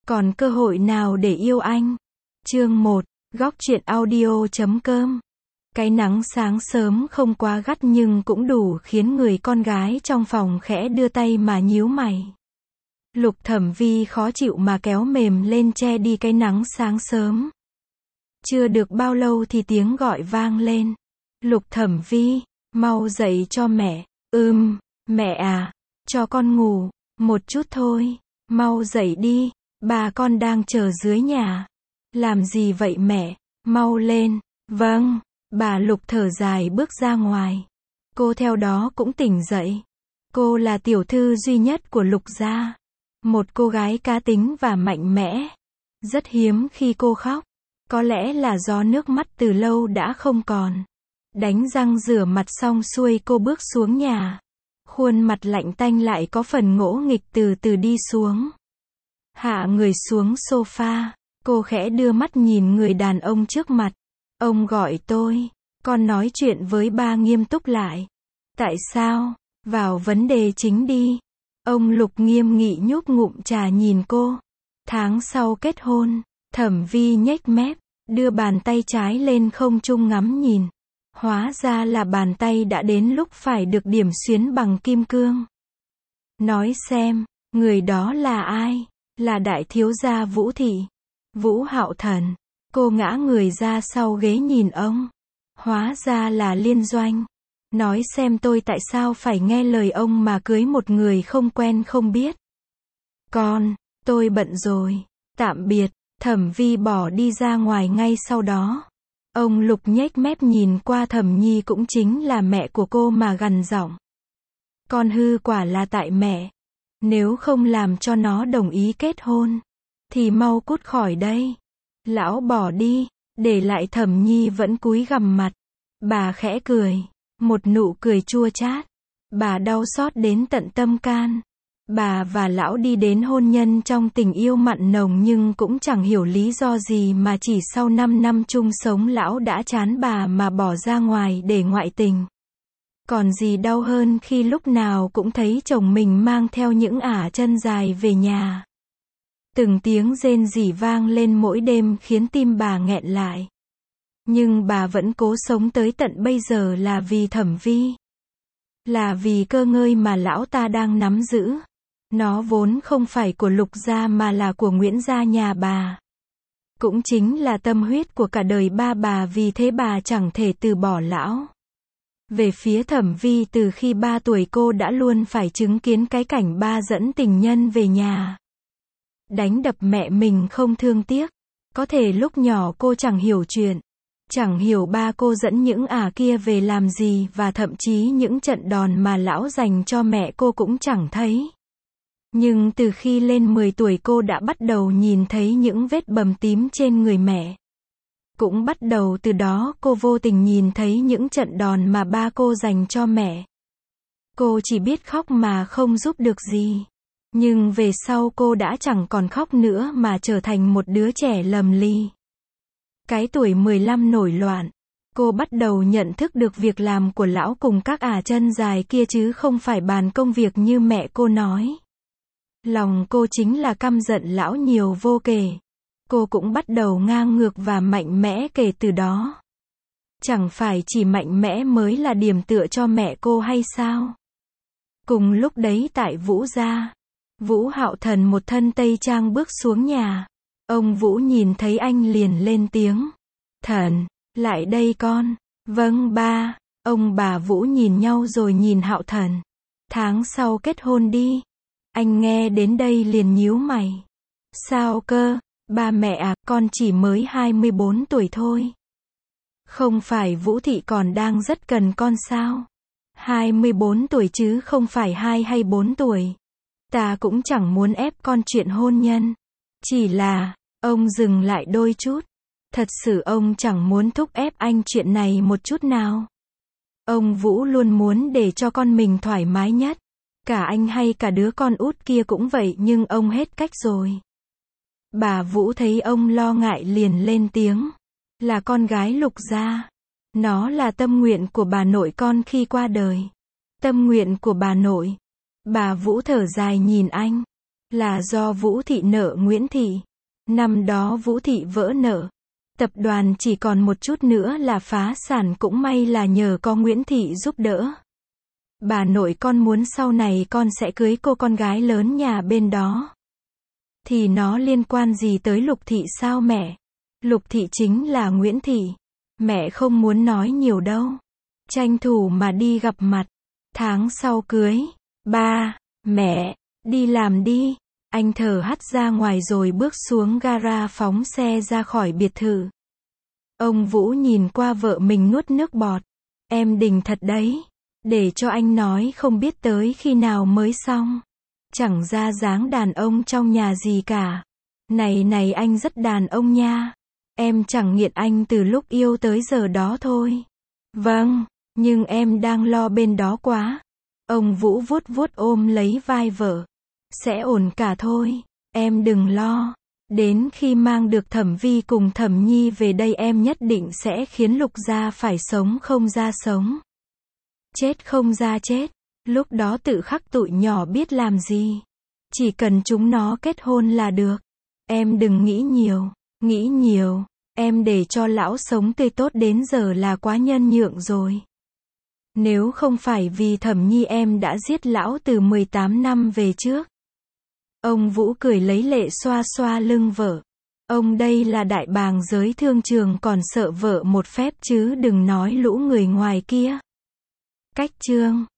Còn cơ hội nào để yêu anh? Chương 1, Góc truyện audio.com. Cái nắng sáng sớm không quá gắt nhưng cũng đủ khiến người con gái trong phòng khẽ đưa tay mà nhíu mày. Lục Thẩm Vi khó chịu mà kéo mềm lên che đi cái nắng sáng sớm. Chưa được bao lâu thì tiếng gọi vang lên. Lục Thẩm Vi, mau dậy cho mẹ. Mẹ à, cho con ngủ một chút thôi. Mau dậy đi, bà con đang chờ dưới nhà. Làm gì vậy mẹ, mau lên. Vâng, bà Lục thở dài bước ra ngoài. Cô theo đó cũng tỉnh dậy. Cô là tiểu thư duy nhất của Lục gia. Một cô gái cá tính và mạnh mẽ. Rất hiếm khi cô khóc. Có lẽ là do nước mắt từ lâu đã không còn. Đánh răng rửa mặt xong xuôi cô bước xuống nhà. Khuôn mặt lạnh tanh lại có phần ngỗ nghịch từ từ đi xuống. Hạ người xuống sofa. Cô khẽ đưa mắt nhìn người đàn ông trước mặt. Ông gọi tôi. Con nói chuyện với ba nghiêm túc lại. Tại sao? Vào vấn đề chính đi. Ông Lục nghiêm nghị nhúc ngụm trà nhìn cô. Tháng sau kết hôn. Thẩm Vi nhếch mép, đưa bàn tay trái lên không trung ngắm nhìn. Hóa ra là bàn tay đã đến lúc phải được điểm xuyến bằng kim cương. Nói xem, người đó là ai? Là đại thiếu gia Vũ Thị. Vũ Hạo Thần. Cô ngã người ra sau ghế nhìn ông. Hóa ra là Liên Doanh. Nói xem tôi tại sao phải nghe lời ông mà cưới một người không quen không biết. Tôi bận rồi. Tạm biệt. Thẩm Vi bỏ đi ra ngoài ngay sau đó. Ông Lục nhếch mép nhìn qua Thẩm Nhi cũng chính là mẹ của cô mà gằn giọng. Con hư quả là tại mẹ. Nếu không làm cho nó đồng ý kết hôn, thì mau cút khỏi đây. Lão bỏ đi, để lại Thẩm Nhi vẫn cúi gằm mặt. Bà khẽ cười, một nụ cười chua chát. Bà đau xót đến tận tâm can. Bà và lão đi đến hôn nhân trong tình yêu mặn nồng nhưng cũng chẳng hiểu lý do gì mà chỉ sau 5 năm chung sống lão đã chán bà mà bỏ ra ngoài để ngoại tình. Còn gì đau hơn khi lúc nào cũng thấy chồng mình mang theo những ả chân dài về nhà. Từng tiếng rên rỉ vang lên mỗi đêm khiến tim bà nghẹn lại. Nhưng bà vẫn cố sống tới tận bây giờ là vì Thẩm Vi. Là vì cơ ngơi mà lão ta đang nắm giữ. Nó vốn không phải của Lục gia mà là của Nguyễn gia nhà bà. Cũng chính là tâm huyết của cả đời ba bà, vì thế bà chẳng thể từ bỏ lão. Về phía Thẩm Vi, từ khi 3 tuổi cô đã luôn phải chứng kiến cái cảnh ba dẫn tình nhân về nhà. Đánh đập mẹ mình không thương tiếc. Có thể lúc nhỏ cô chẳng hiểu chuyện. Chẳng hiểu ba cô dẫn những ả kia về làm gì, và thậm chí những trận đòn mà lão dành cho mẹ cô cũng chẳng thấy. Nhưng từ khi lên 10 tuổi cô đã bắt đầu nhìn thấy những vết bầm tím trên người mẹ. Cũng bắt đầu từ đó cô vô tình nhìn thấy những trận đòn mà ba cô dành cho mẹ. Cô chỉ biết khóc mà không giúp được gì. Nhưng về sau cô đã chẳng còn khóc nữa mà trở thành một đứa trẻ lầm ly. Cái tuổi 15 nổi loạn, cô bắt đầu nhận thức được việc làm của lão cùng các ả chân dài kia chứ không phải bàn công việc như mẹ cô nói. Lòng cô chính là căm giận lão nhiều vô kể. Cô cũng bắt đầu ngang ngược và mạnh mẽ kể từ đó. Chẳng phải chỉ mạnh mẽ mới là điểm tựa cho mẹ cô hay sao? Cùng lúc đấy tại Vũ gia, Vũ Hạo Thần một thân tây trang bước xuống nhà. Ông Vũ nhìn thấy anh liền lên tiếng. Thần, lại đây con. Vâng ba. Ông bà Vũ nhìn nhau rồi nhìn Hạo Thần. Tháng sau kết hôn đi. Anh nghe đến đây liền nhíu mày. Sao cơ? Ba mẹ à, con chỉ mới 24 tuổi thôi. Không phải Vũ Thị còn đang rất cần con sao? 24 tuổi chứ không phải 2 hay 4 tuổi. Ta cũng chẳng muốn ép con chuyện hôn nhân. Chỉ là, ông dừng lại đôi chút. Thật sự ông chẳng muốn thúc ép anh chuyện này một chút nào. Ông Vũ luôn muốn để cho con mình thoải mái nhất. Cả anh hay cả đứa con út kia cũng vậy, nhưng ông hết cách rồi. Bà Vũ thấy ông lo ngại liền lên tiếng. Là con gái Lục gia. Nó là tâm nguyện của bà nội con khi qua đời. Tâm nguyện của bà nội. Bà Vũ thở dài nhìn anh. Là do Vũ Thị nợ Nguyễn Thị. Năm đó Vũ Thị vỡ nợ. Tập đoàn chỉ còn một chút nữa là phá sản, cũng may là nhờ có Nguyễn Thị giúp đỡ. Bà nội con muốn sau này con sẽ cưới cô con gái lớn nhà bên đó. Thì nó liên quan gì tới Lục Thị sao mẹ? Lục Thị chính là Nguyễn Thị. Mẹ không muốn nói nhiều đâu. Tranh thủ mà đi gặp mặt. Tháng sau cưới. Ba, mẹ, đi làm đi. Anh thở hắt ra ngoài rồi bước xuống gara phóng xe ra khỏi biệt thự. Ông Vũ nhìn qua vợ mình nuốt nước bọt. Em đỉnh thật đấy. Để cho anh nói không biết tới khi nào mới xong. Chẳng ra dáng đàn ông trong nhà gì cả. Này anh rất đàn ông nha. Em chẳng nghiện anh từ lúc yêu tới giờ đó thôi. Vâng, nhưng em đang lo bên đó quá. Ông Vũ vuốt vuốt ôm lấy vai vợ. Sẽ ổn cả thôi, em đừng lo. Đến khi mang được Thẩm Vi cùng Thẩm Nhi về đây em nhất định sẽ khiến Lục gia phải sống không ra sống. Chết không ra chết. Lúc đó tự khắc tụi nhỏ biết làm gì. Chỉ cần chúng nó kết hôn là được. Em đừng nghĩ nhiều. Em để cho lão sống tươi tốt đến giờ là quá nhân nhượng rồi. Nếu không phải vì Thẩm Nhi em đã giết lão từ 18 năm về trước. Ông Vũ cười lấy lệ xoa xoa lưng vợ. Ông đây là đại bàng giới thương trường còn sợ vợ một phép chứ đừng nói lũ người ngoài kia. Cách chương